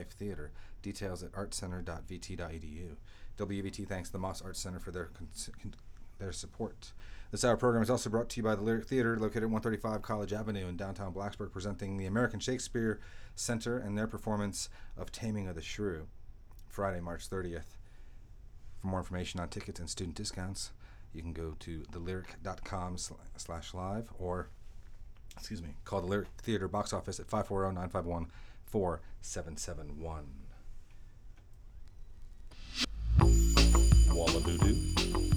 Theater. Details at artcenter.vt.edu. WVT thanks the Moss Arts Center for their support. This hour program is also brought to you by the Lyric Theater, located at 135 College Avenue in downtown Blacksburg, presenting the American Shakespeare Center and their performance of Taming of the Shrew, Friday, March 30th. For more information on tickets and student discounts, you can go to thelyric.com/live or, call the Lyric Theater box office at 540-951-4771. Wallaboodoo.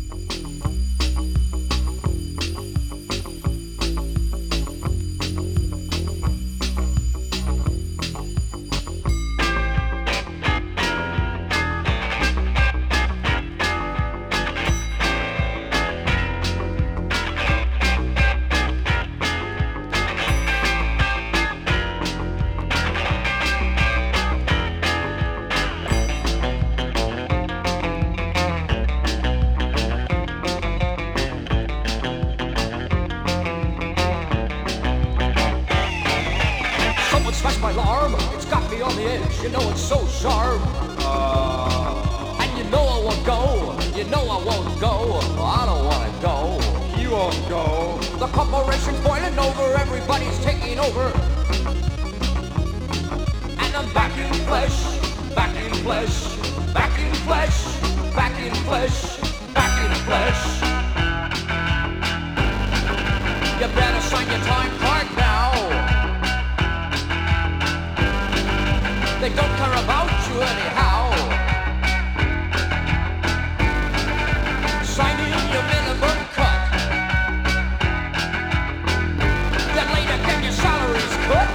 You know it's so sharp. And you know I won't go. You know I won't go. I don't want to go. You won't go. The corporation's boiling over. Everybody's taking over. And I'm back in flesh. Back in flesh. Back in flesh. Back in flesh. Back in flesh. You better sign your time card now. They don't care about you anyhow. Sign in your minimum cut. Then later get your salaries cut.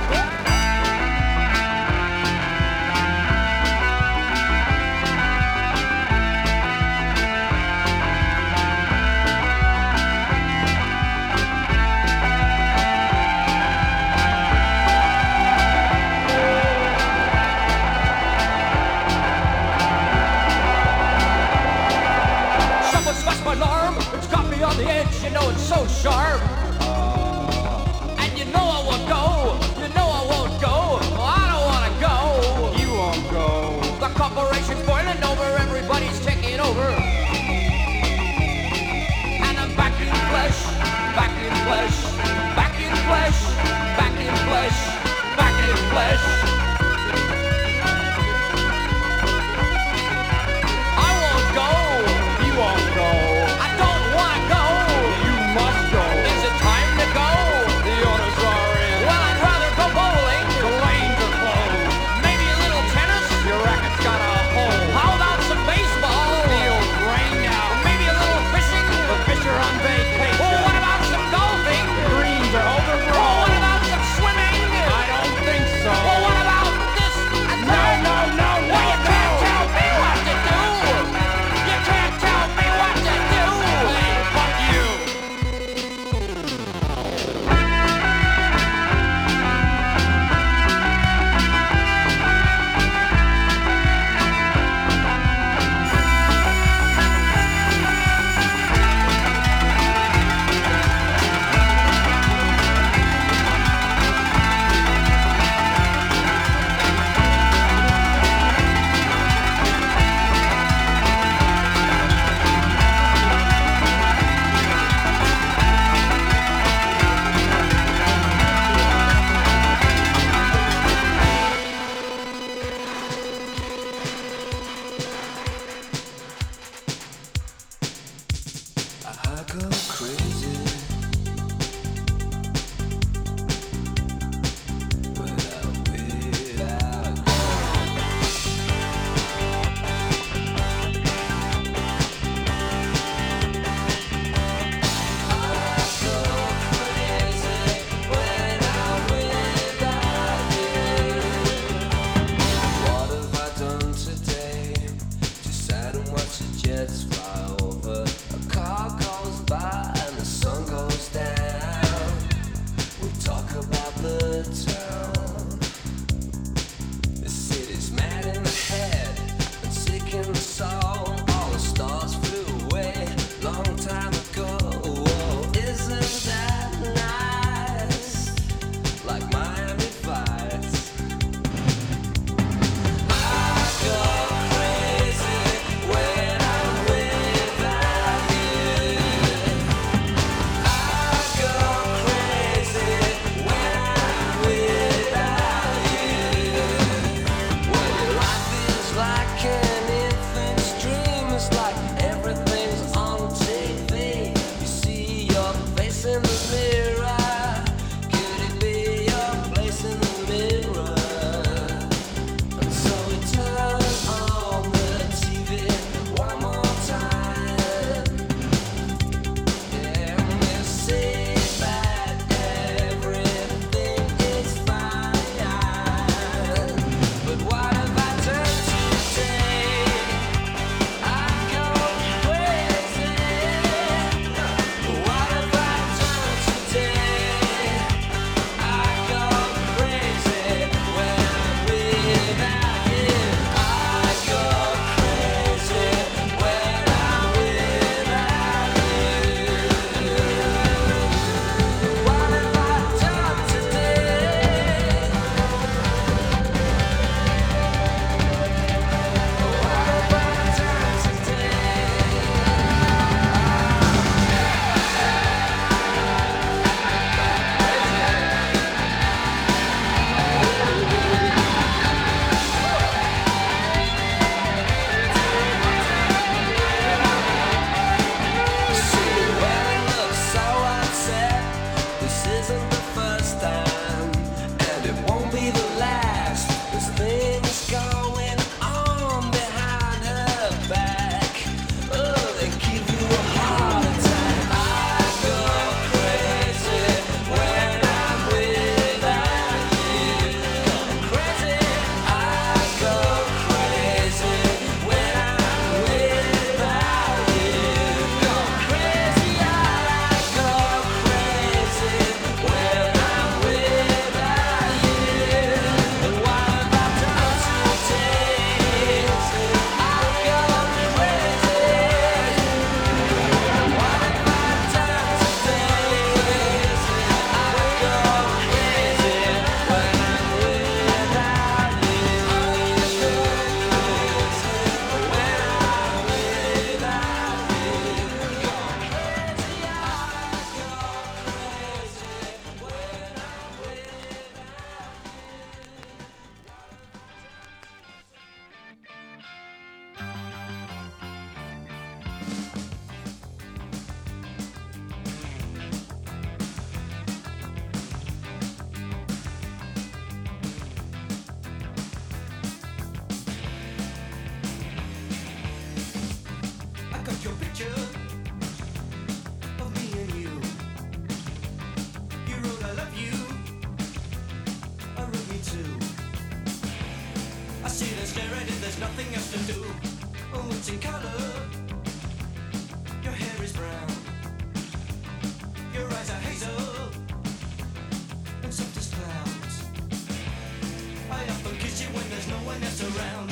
sit and stare at it, there's nothing else to do. Oh, it's in color. Your hair is brown. Your eyes are hazel and soft as clouds. I often kiss you when there's no one else around.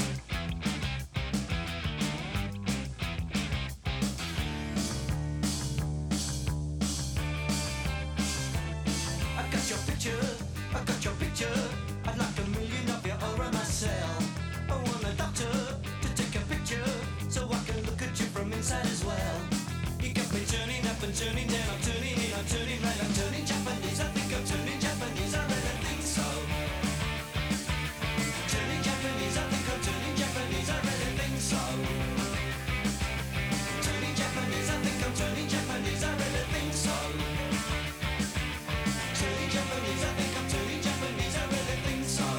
I got your picture, I got your picture. I'd like a million of you all around myself. I want a doctor to take a picture so I can look at you from inside as well. You got me turning up and turning down, I'm turning in, I'm turning right, I'm turning Japanese. I think I'm turning Japanese, I really think so. Turning Japanese, I think I'm turning Japanese, I really think so. Turning Japanese, I think I'm turning Japanese, I really think so. Turning Japanese, I think I'm turning Japanese, I really think so.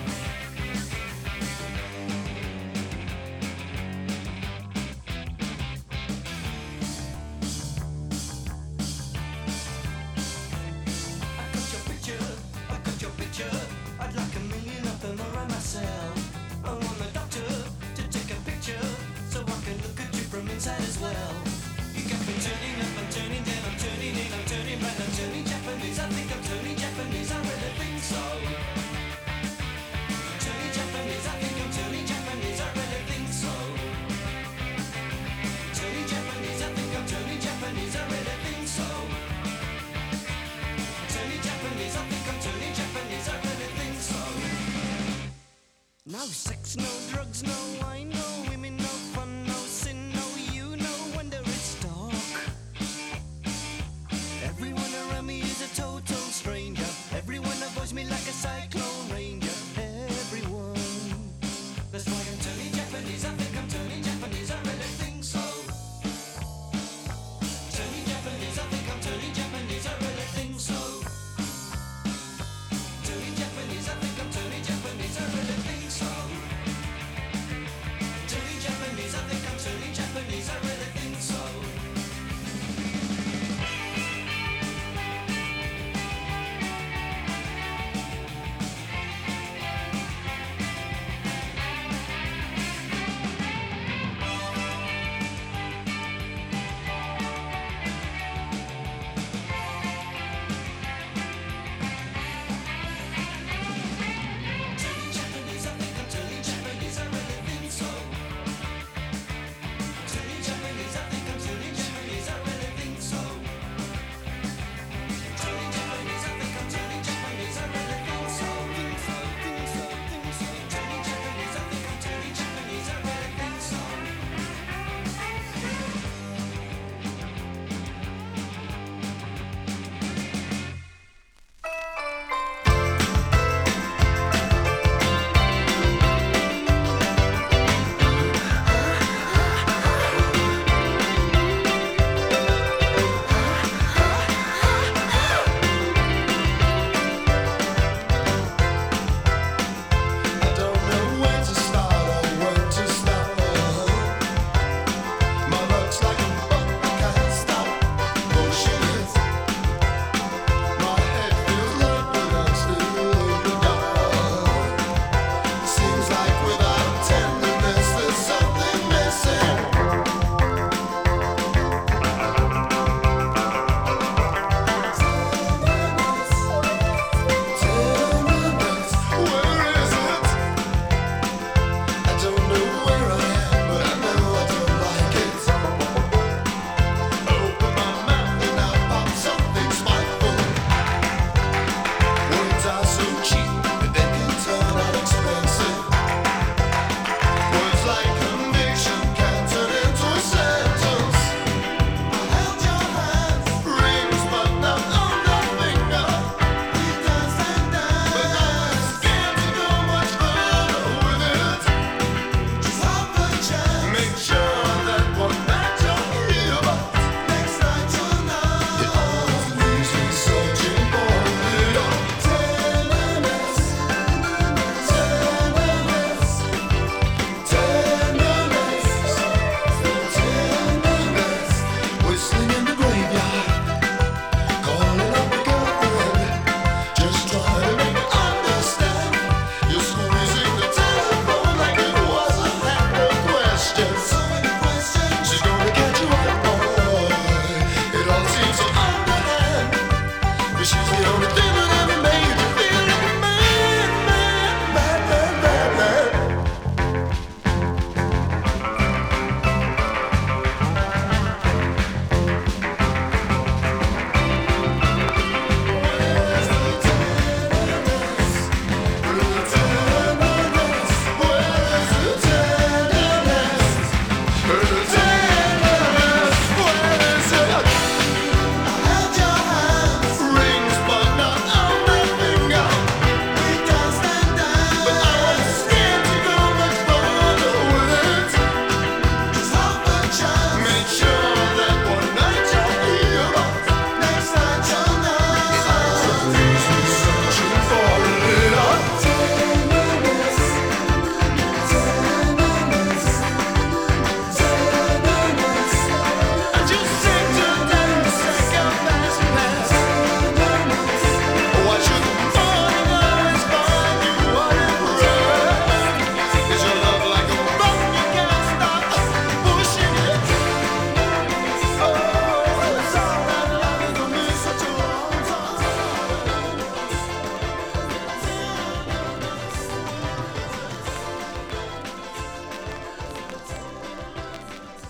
I got your picture, I'd like a million of them around myself. I want the doctor to take a picture so I can look at you from inside as well. You got me turning up, I'm turning down, I'm turning in, I'm turning right, I'm turning Japanese. I think I'm turning Japanese, I really think so. Turning Japanese, I think I'm turning Japanese, I really think so. Turning Japanese, I think I'm turning Japanese, I really think so. Turning Japanese, I think I'm turning Japanese, I really think so. No sex, no drugs, no wine, no women, no fun, no sin, no you, no wonder it's dark. Everyone around me is a total stranger. Everyone avoids me like a cyclone ranger. Everyone. That's why I'm turning Japanese, I think I'm turning Japanese, I really think so. Turning Japanese, I think I'm turning Japanese, I really think so. Turning Japanese, I think I'm turning Japanese, I really think so. Turning Japanese.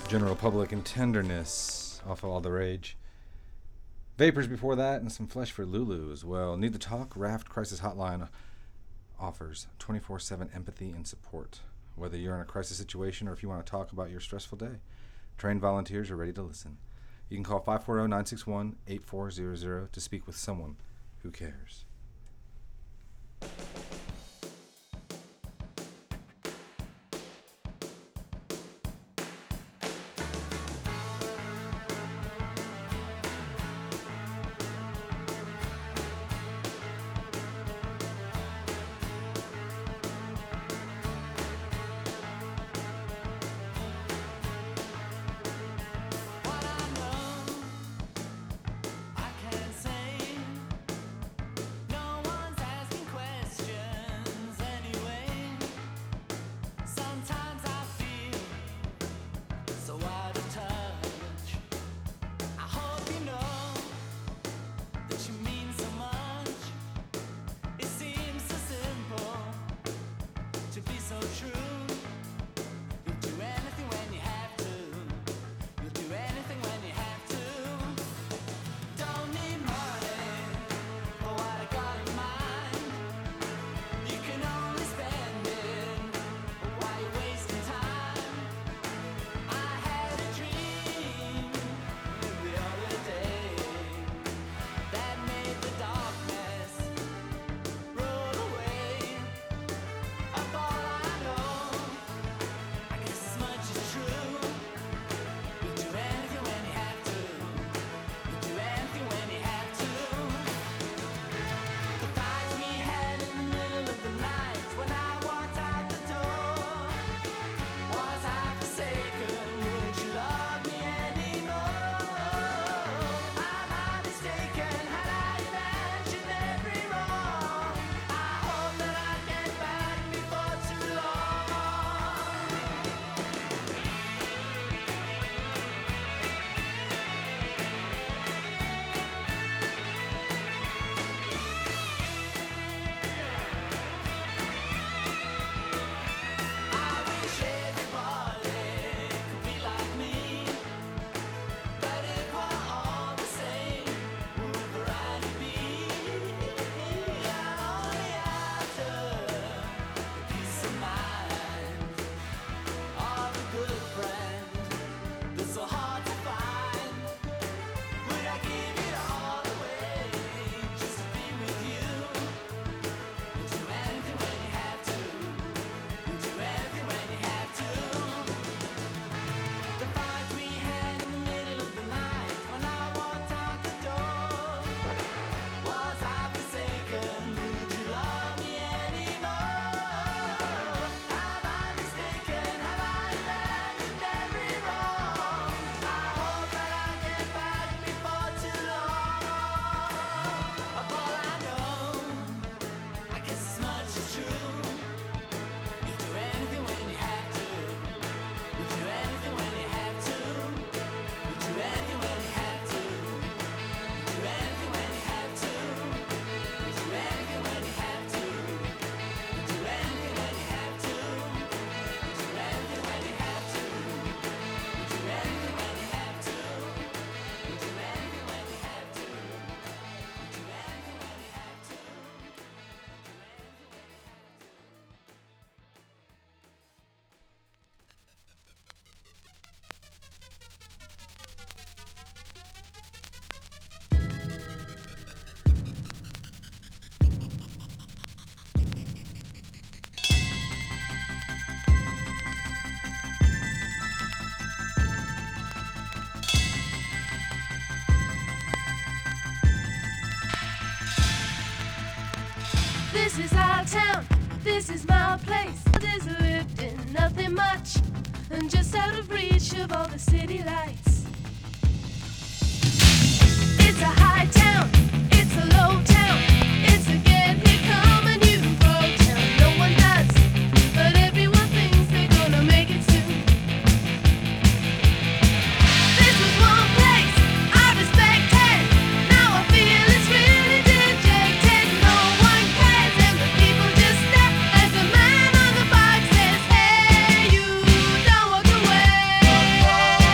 General Public and Tenderness off of All the Rage. Vapors before that, and some Flesh for Lulu as well. Need to Talk Raft Crisis Hotline offers 24/7 empathy and support. Whether you're in a crisis situation or if you want to talk about your stressful day, trained volunteers are ready to listen. You can call 540-961-8400 to speak with someone who cares. What I know, I can't say. No one's asking questions anyway. Sometimes I feel so out of touch. I hope you know that you mean so much. It seems so simple to be so true. You'll do anything when you have to. You'll do anything when you have to. Don't need money for what I got in mind. You can only spend it while you're wasting time. I had a dream the other day that made the darkness roll away. Of all I know, I guess as much is true. You'll do anything when you have to. You'll do anything when you have to. The fight we had in the middle of the night when I walked out the door. Was I forsaken? Would you love me anymore? Am I mistaken? Had I imagined every wrong? I hope that I get back before too long. I wish everybody could be like me, but if we're all the same, would variety be? I'm only after the peace of mind of a good friend that's so hard to find. Would I give it all away just to be with you? You'll do anything when you have to. You'll do anything when you have to. The fight we had in the middle of the night when I walked out the door. Was I forsaken? Would you love me anymore? Have I mistaken? Have I imagined every wrong? I hope that I get back before too long. Of all I know, I guess as much is true. You do anything when you have to. You do anything when you have to. You do anything when you have to. You do anything when you have to. You do anything when you have to. You do anything when you have to. You do anything when you have to. You do anything when you have to. You do anything when you have to. You do anything when you have to. You do anything when you have This is our town, this is my place. There's lived in nothing much, and just out of reach of all the city lights. It's a high town, it's a low town, it's a get here, come and you can grow town. No one does, but everyone thinks they're gonna make it soon. This was one place I respected, now I feel it's really dejected. No one cares and the people just stare as the man on the bike says, hey, you don't walk away.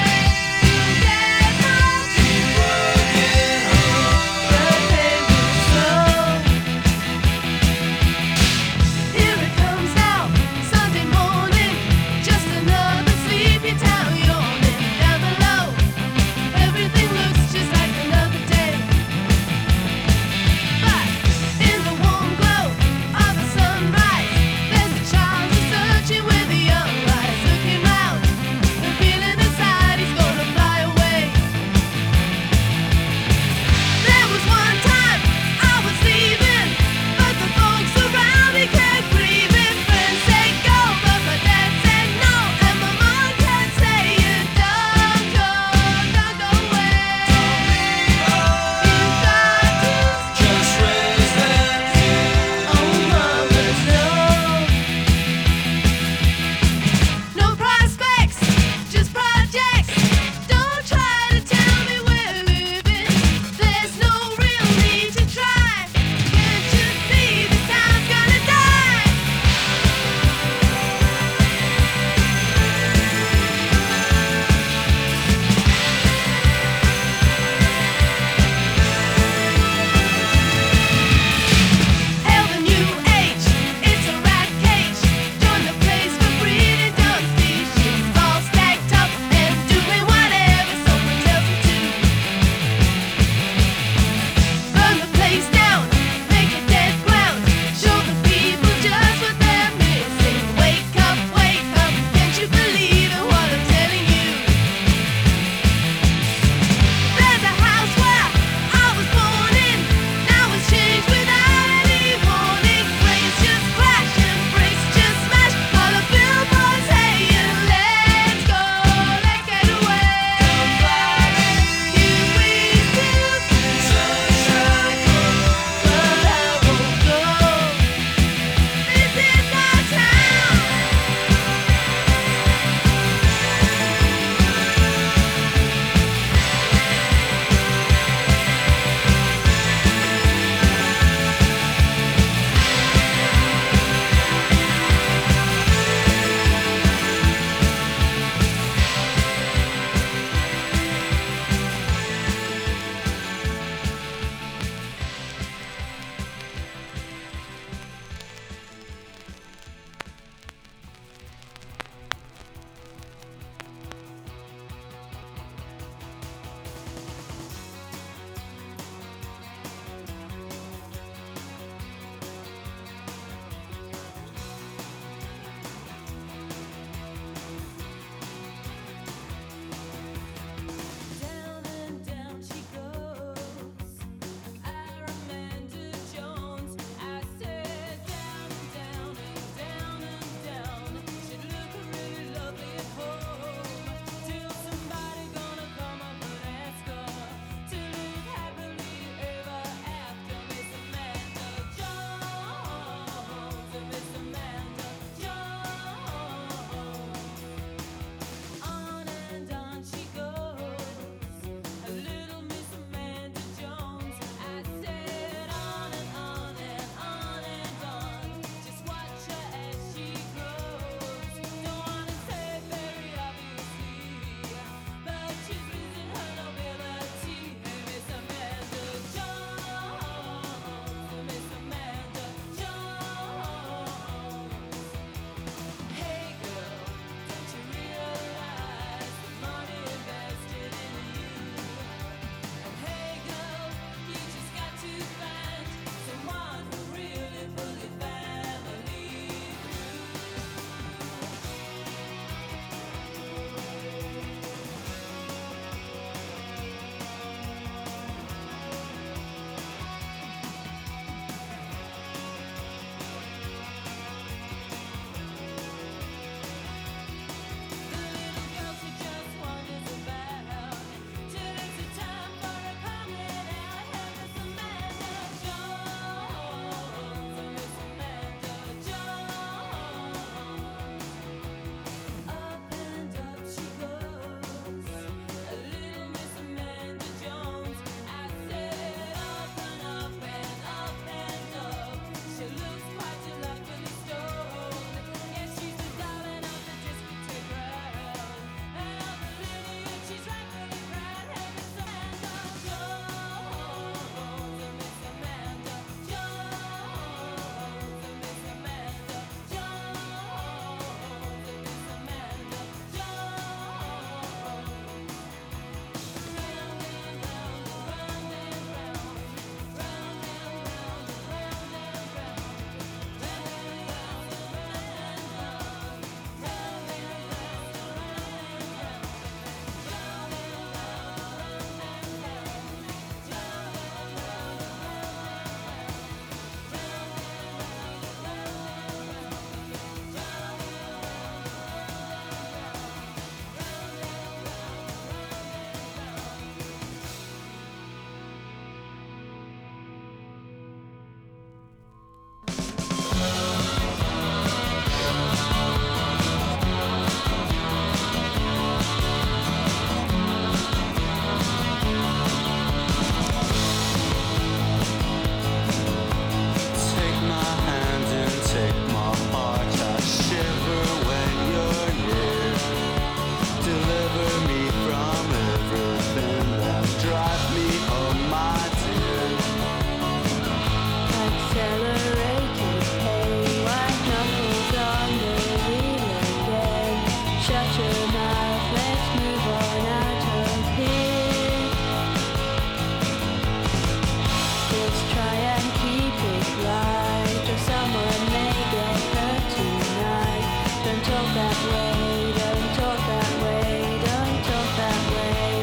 that way, don't talk that way, don't talk that way.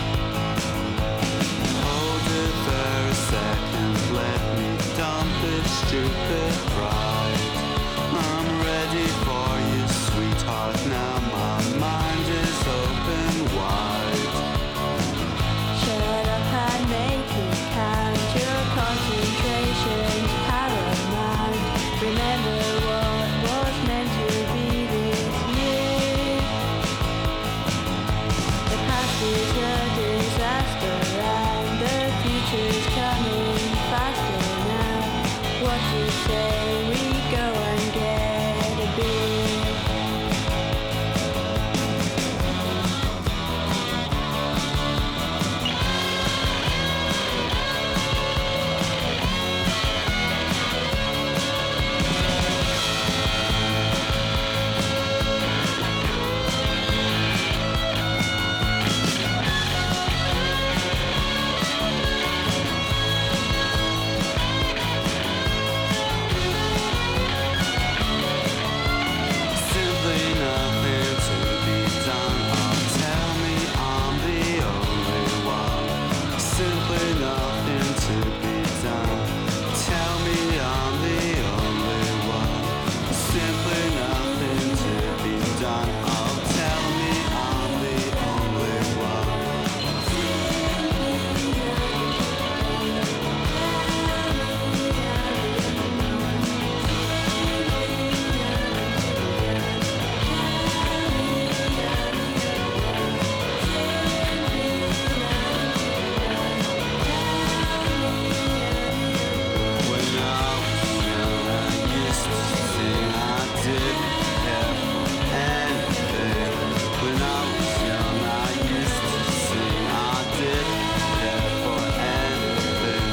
Hold it for a second, let me dump this stupid pride. I'm ready for you, sweetheart, now my mind is open wide. Shut up and make it count, your concentration's paramount. Remember what was meant to be this year. The past is a disaster and the future's coming faster now. What you say, we go and get a beer. Simply nothing to be done. Oh, tell me I'm the only one. Simply nothing to be done. Tell me I'm the only one. Simply nothing to be done. Oh, tell me I'm the only one. When I was young, I used to sing. I didn't care for anything. When I was young, I used to sing. I didn't care for anything.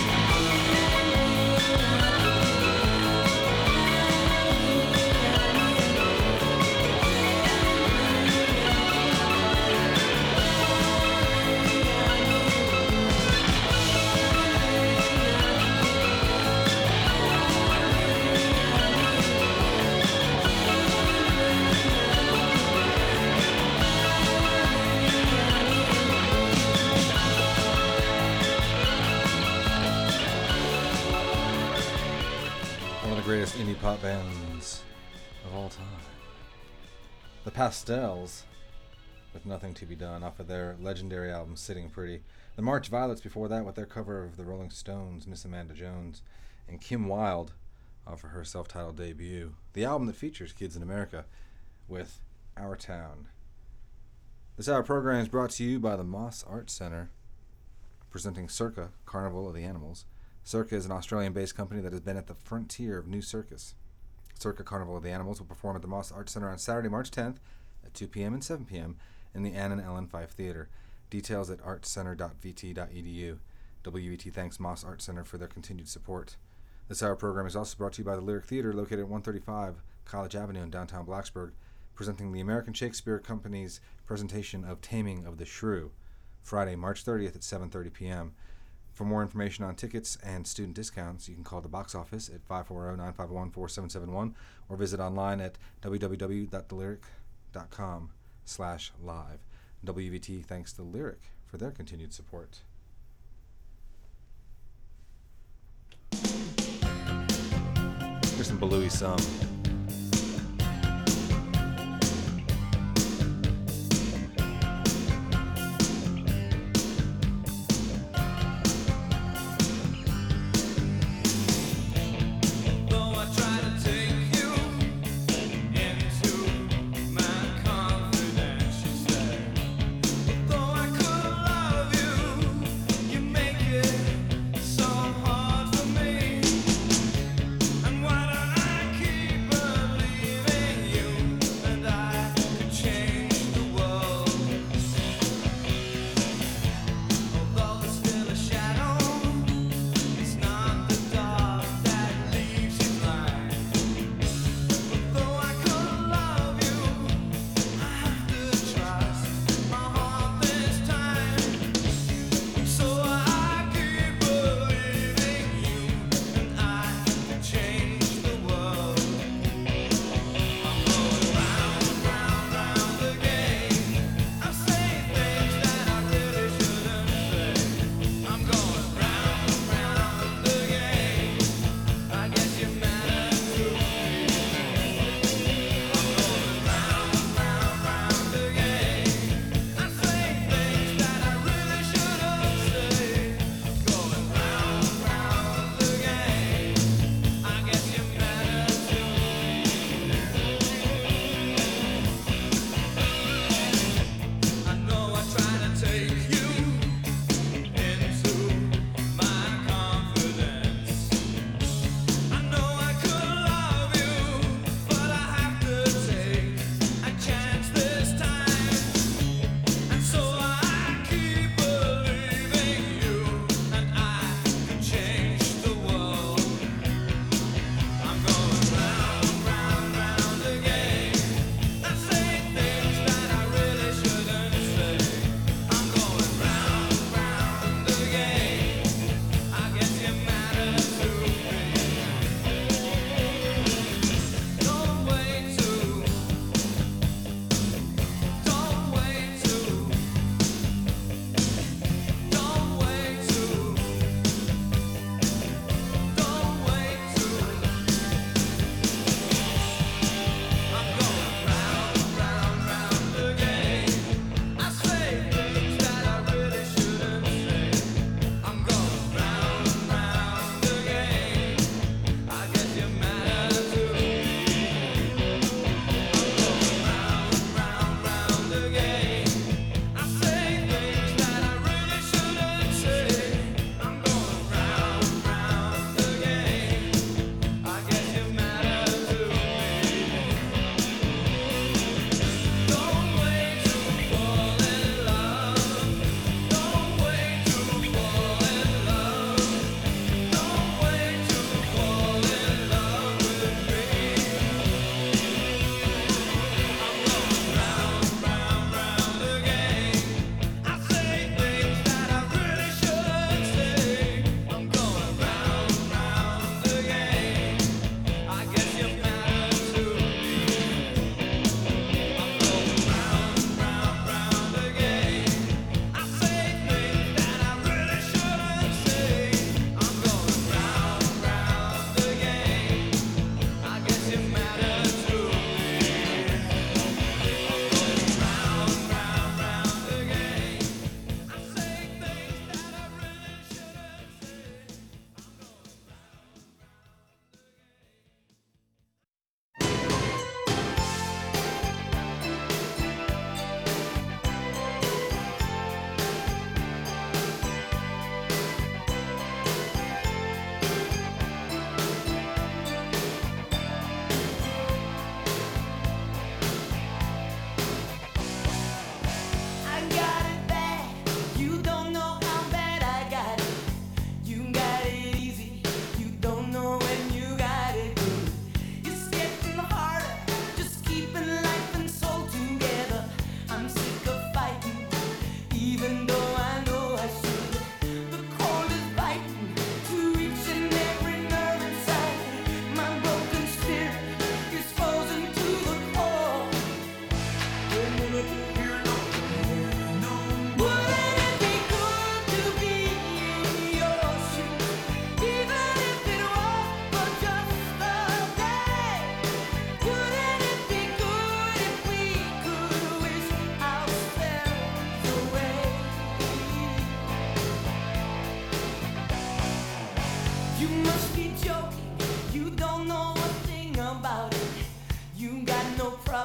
One of the greatest indie pop bands of all time. The Pastels, with Nothing to Be Done, off of their legendary album Sitting Pretty. The March Violets before that with their cover of the Rolling Stones' Miss Amanda Jones. And Kim Wilde off of her self-titled debut. The album that features Kids in America with Our Town. This hour program is brought to you by the Moss Arts Center, presenting Circa, Carnival of the Animals. Circa is an Australian-based company that has been at the frontier of new circus. Circa Carnival of the Animals will perform at the Moss Arts Center on Saturday, March 10th at 2 p.m. and 7 p.m. in the Ann and Ellen Fife Theater. Details at artscenter.vt.edu. WVT thanks Moss Arts Center for their continued support. This hour program is also brought to you by the Lyric Theater, located at 135 College Avenue in downtown Blacksburg, presenting the American Shakespeare Company's presentation of Taming of the Shrew, Friday, March 30th at 7:30 p.m. For more information on tickets and student discounts, you can call the box office at 540-951-4771 or visit online at www.thelyric.com/live. WVT thanks to Lyric for their continued support. Here's some Belouis Sum. Though I try to take you into my confidence, she said. Though I could love you, you make it so hard for me. And why don't I keep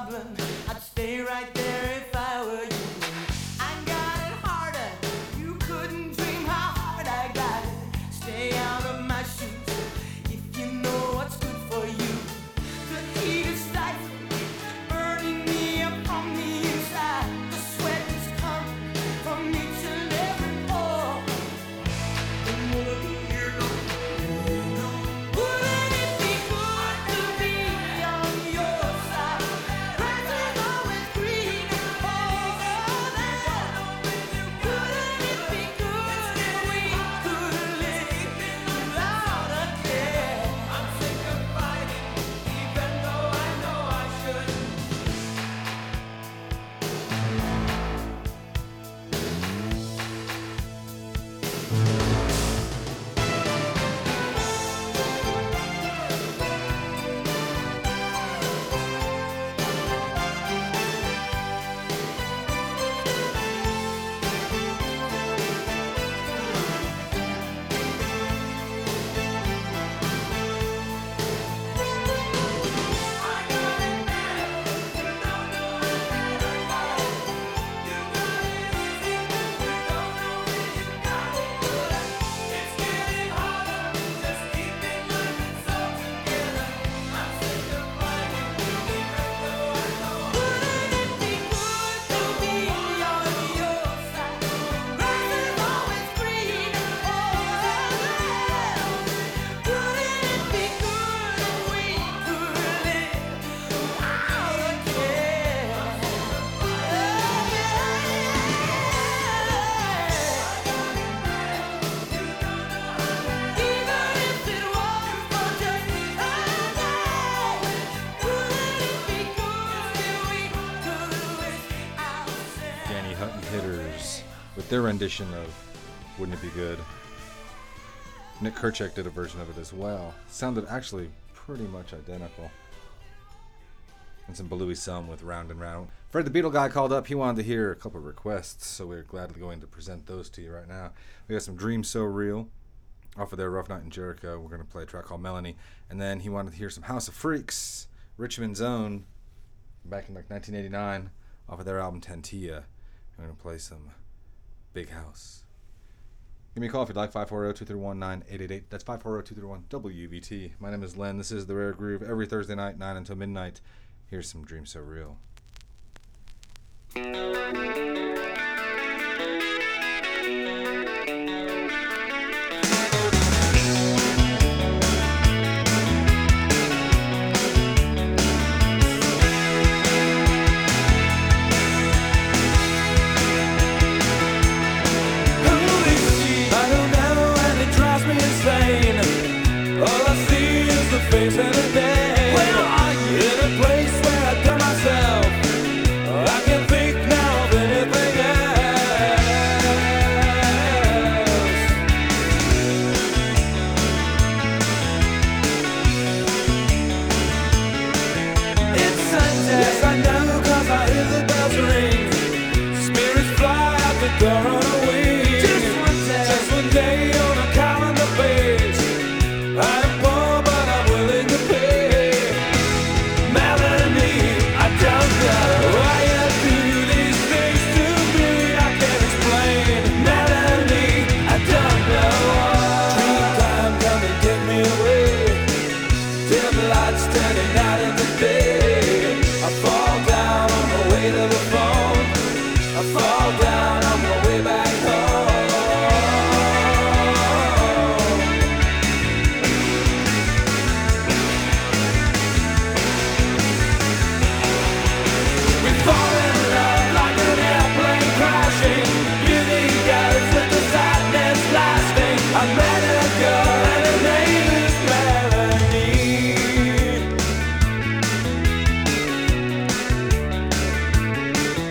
problem. I'd stay right there if I were you. I got it harder. You couldn't dream how hard I got it. Stay out of my shoes if you know what's good for you. The heat is stifling me, burning me up from the inside. The sweat is coming from each and every pore. Wouldn't it be good to be on your side? Grass is always greener over there. Wouldn't it be good if we could live without a care? I'm sick of fighting, even though I know I shouldn't. Danny Hutton Hitters with their rendition of Wouldn't It Be Good. Nick Kerchak did a version of it as well. Sounded actually pretty much identical. And some Belouis Sum with Round and Round. Fred the Beetle guy called up. He wanted to hear a couple of requests, so we're gladly going to present those to you right now. We got some Dreams So Real off of their Rough Night in Jericho. We're going to play a track called Melanie. And then he wanted to hear some House of Freaks, Richmond's Own, back in like 1989, off of their album Tantia. I'm going to play some Big House. Give me a call if you'd like, 540-231-9888. That's 540-231-WVT. My name is Len. This is The Rare Groove. Every Thursday night, 9 until midnight. Here's some Dreams So Real. I don't know, and it drives me insane. All I see is the face and the name. Where are you? In a place where I tell myself I can think now of anything else. It's Sunday. Yes, I know, 'cause I hear the bells ring. Spirits fly out the door on a wing. Just one day on a calendar page. I'm poor, but I'm willing to pay. Melanie, I don't know why you do these things to me. I can't explain. Melanie, I don't know why. Dream time, come and get me away. Dim lights turning out in the day. I fall down on my way to the phone. I fall down on my way back home. We fall in love like an airplane crashing. Beauty goes with the sadness lasting. I met a girl and her name is Melanie.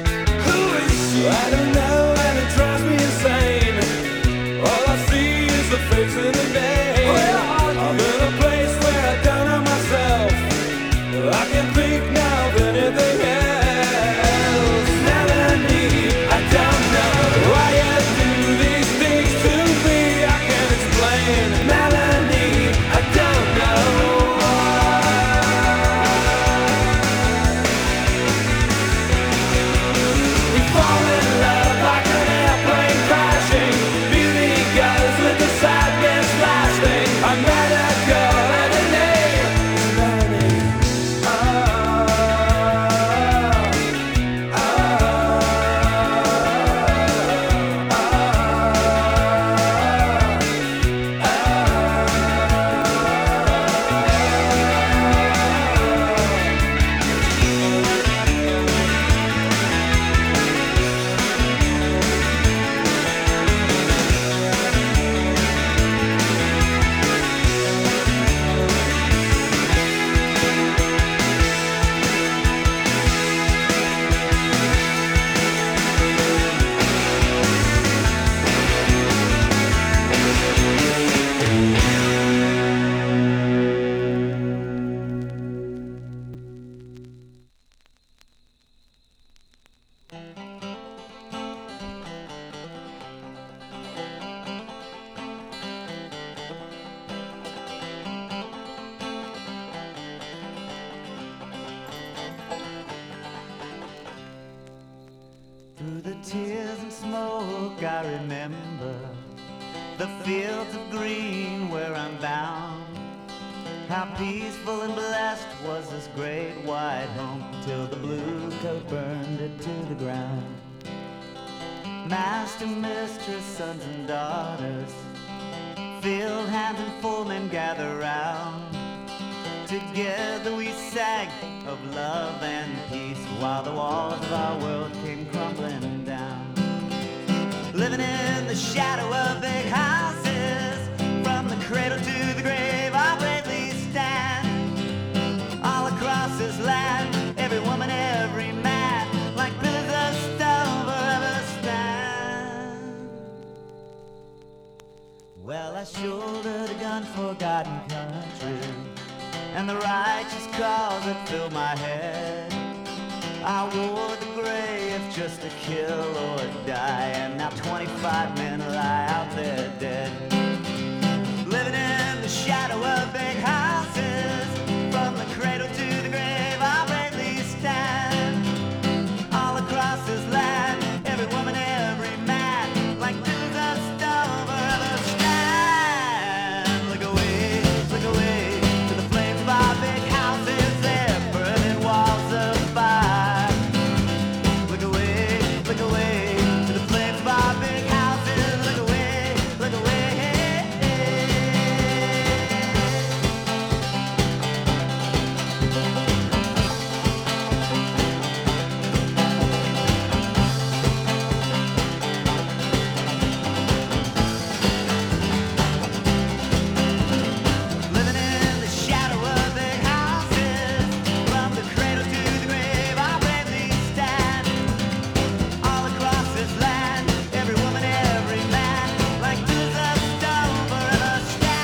Through the tears and smoke I remember the fields of green where I'm bound. How peaceful and blessed was this great white home till the blue coat burned it to the ground. Master, mistress, sons and daughters, field hands and foremen gather round. Together we sang of love and peace while the walls of our world came crumbling down. Living in the shadow of big houses, from the cradle to the grave I bravely stand. All across this land, every woman, every man, like pillars of stone forever stand. Well, I shouldered a gun for God and country, and the righteous cause that filled my head. I wore the grave just to kill or die, and now 25 men lie out there dead. Living in the shadow of big houses, from the cradle to the grave I bravely stand. All across this land, every woman, every man, like pillars of stone forever stand. Look away to the flames of our big houses, they're burning walls of fire. Look away to the flames of our big houses. Look away. Living in the shadow of big houses, from the cradle to the grave I bravely stand. All across this land, every woman, every man, like pillars of stone forever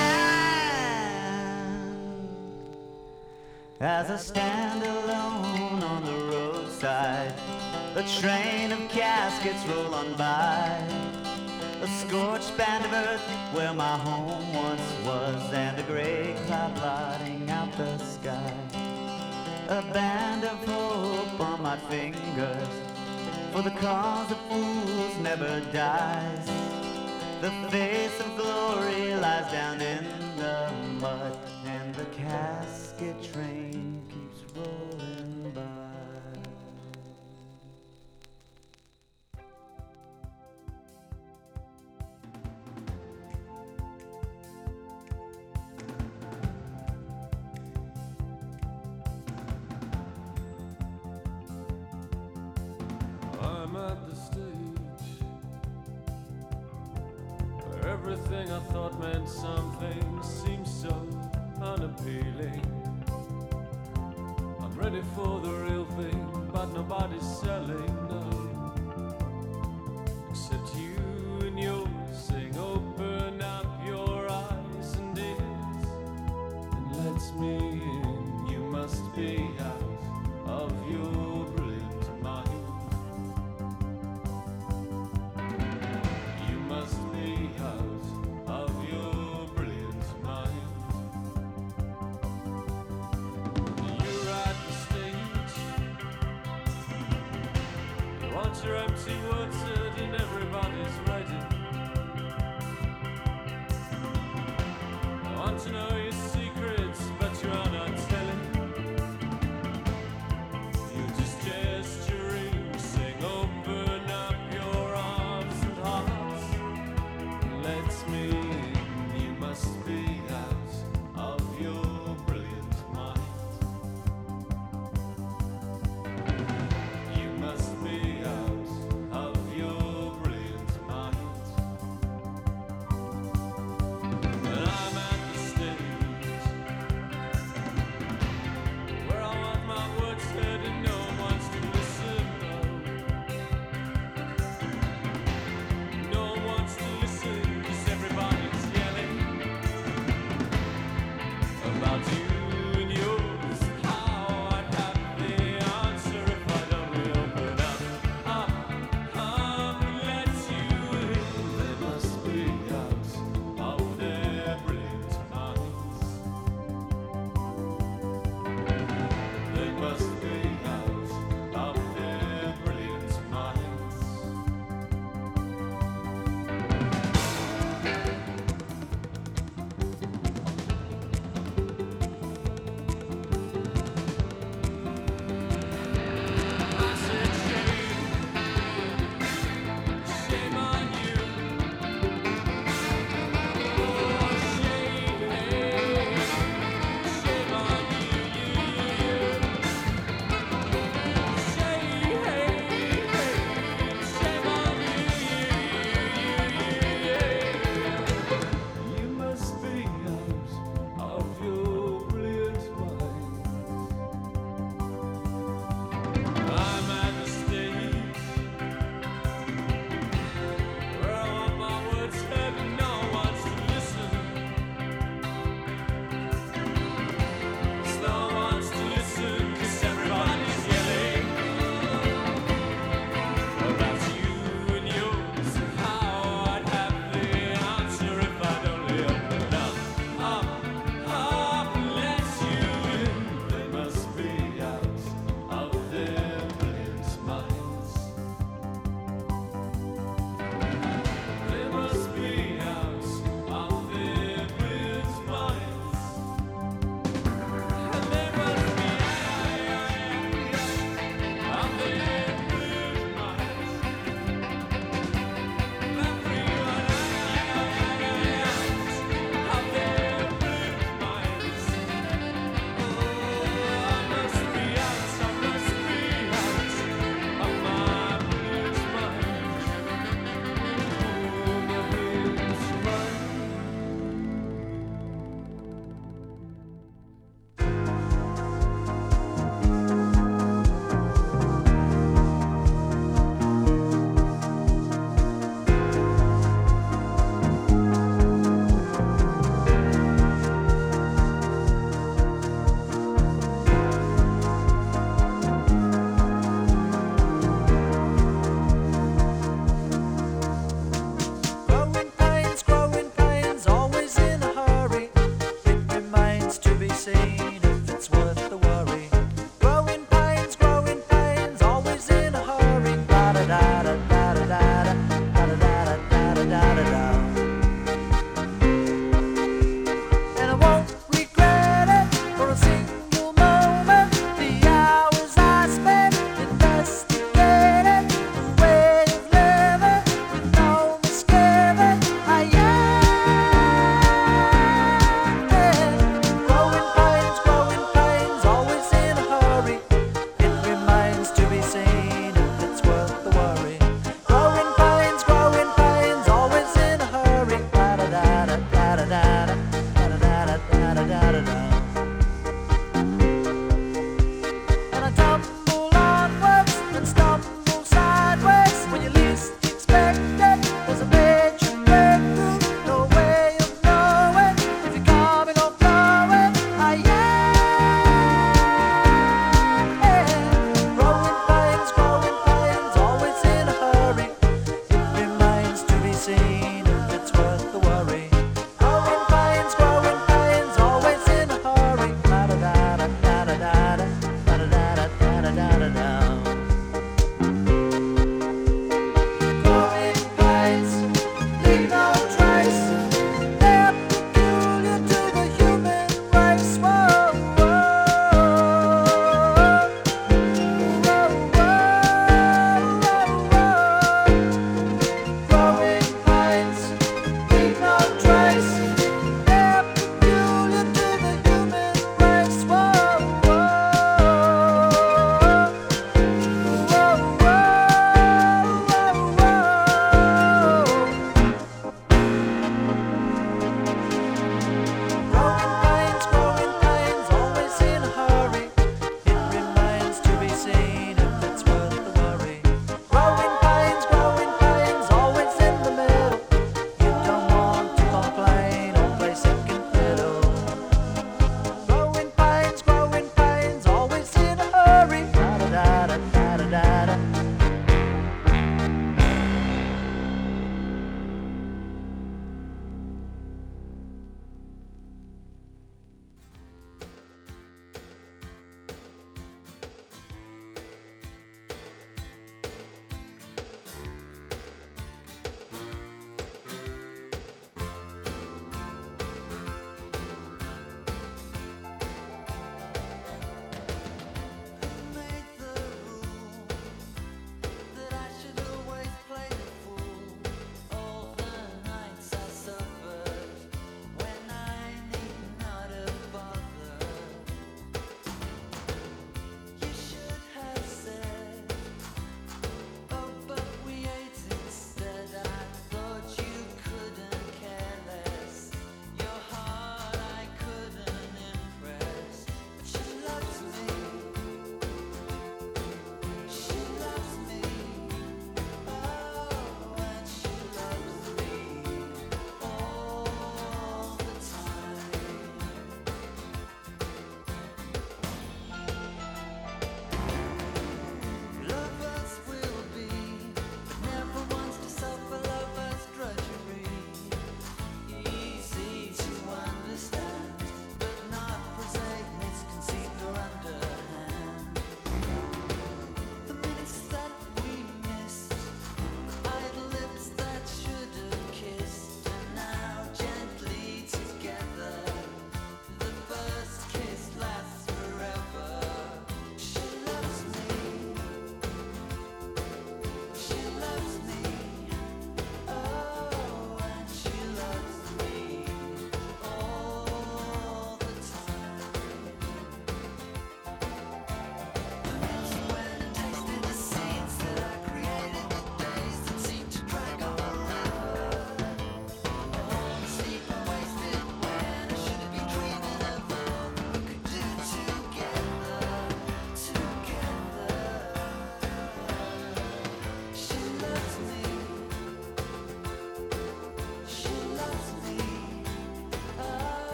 stand. As I stand alone on the roadside, a train of caskets roll on by. A scorched band of earth where my home once was, and a gray cloud blotting out the sky. A band of hope on my fingers, for the cause of fools never dies. The face of glory lies down in the mud, and the casket train keeps rolling by. I'm at the stage where everything I thought meant something seems so unappealing. I'm ready for the real thing, but nobody's selling, no. Except you and yours sing, open up your eyes and ears and let me in. You must be out of your brilliant mind. You must be out of your brilliant mind. You're at the stage. You want your empty words said and everybody's ready. I want to know your secrets, but you are not telling. You're just gesturing, sing, open up your arms and hearts. Let me in. You must be out of your brilliant mind. You must be out of your brilliant mind. And I'm at the stage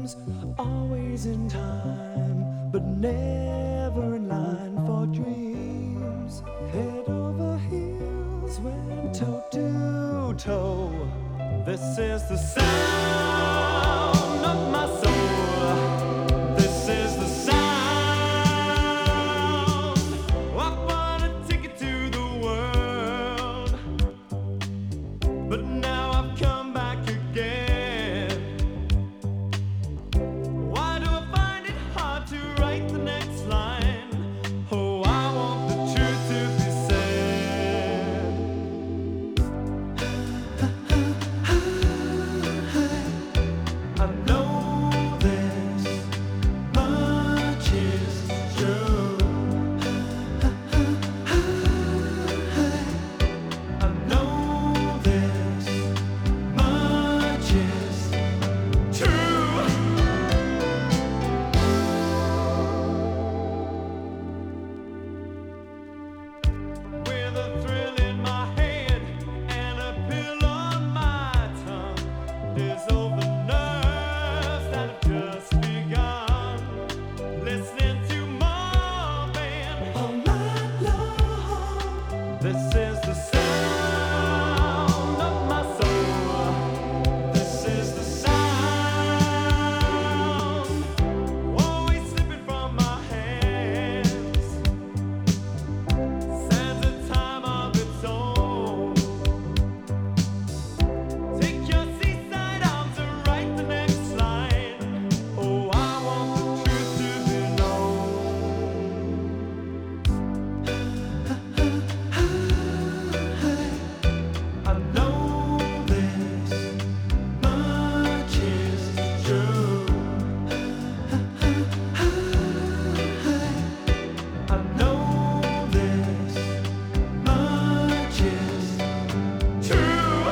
dreams, always in time, but never in line for dreams. Head over heels, went toe to toe. This is the sound of my soul. This is the sound. I wanna take it to the world, but now I've come back again. Why do I find it hard to write the next line? Oh, I want the truth to be said. I know this much is true. I know this much is true. With a thrill in my head and a pill on my tongue, dissolve the nerves that have just begun. Listening to Marvin all night long. This is the sound of my soul. This is the sound, always slipping from my hands. Stands a time of its own. Take your seaside arms and write the next line. Oh, I want the truth to be known. I know this much is true. I know this much is true.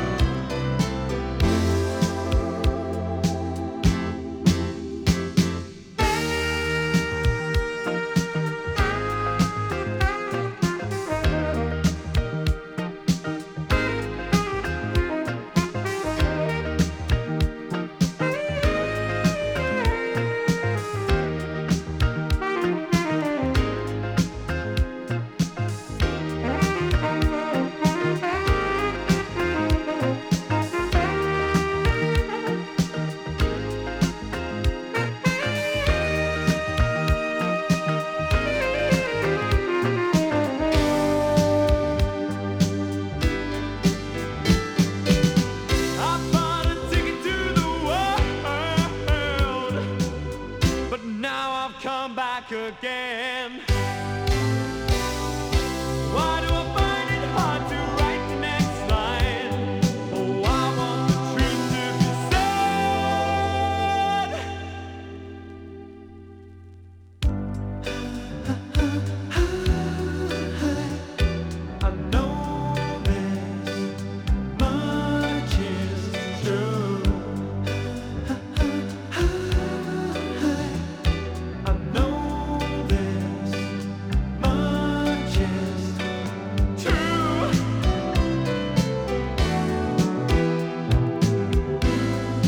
I bought a ticket to the world, but now I've come back again.